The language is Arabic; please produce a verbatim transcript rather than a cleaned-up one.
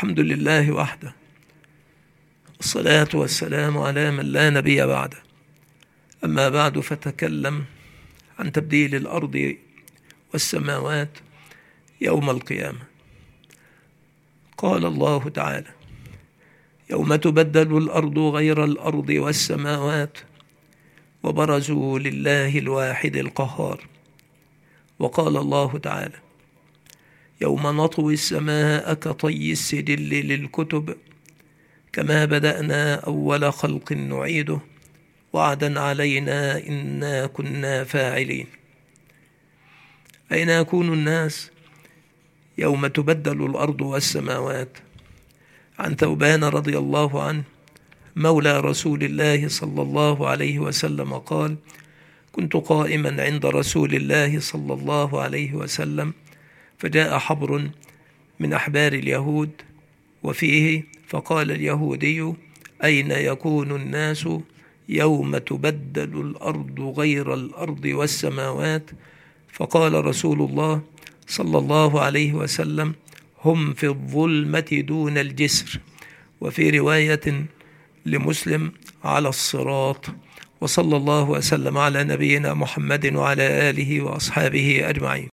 الحمد لله وحده، الصلاة والسلام على من لا نبي بعده. أما بعد، فتكلم عن تبديل الأرض والسماوات يوم القيامة. قال الله تعالى: يوم تبدل الأرض غير الأرض والسماوات وبرزوا لله الواحد القهار. وقال الله تعالى: يوم نطوي السماء كطي السجل للكتب كما بدأنا أول خلق نعيده وعدا علينا إنا كنا فاعلين. أين يكون الناس يوم تبدل الأرض والسماوات؟ عن ثوبان رضي الله عنه مولى رسول الله صلى الله عليه وسلم قال: كنت قائما عند رسول الله صلى الله عليه وسلم، فجاء حبر من أحبار اليهود وفيه، فقال اليهودي: أين يكون الناس يوم تبدل الأرض غير الأرض والسماوات؟ فقال رسول الله صلى الله عليه وسلم: هم في الظلمة دون الجسر. وفي رواية لمسلم: على الصراط. وصلى الله وسلم على نبينا محمد وعلى آله وأصحابه أجمعين.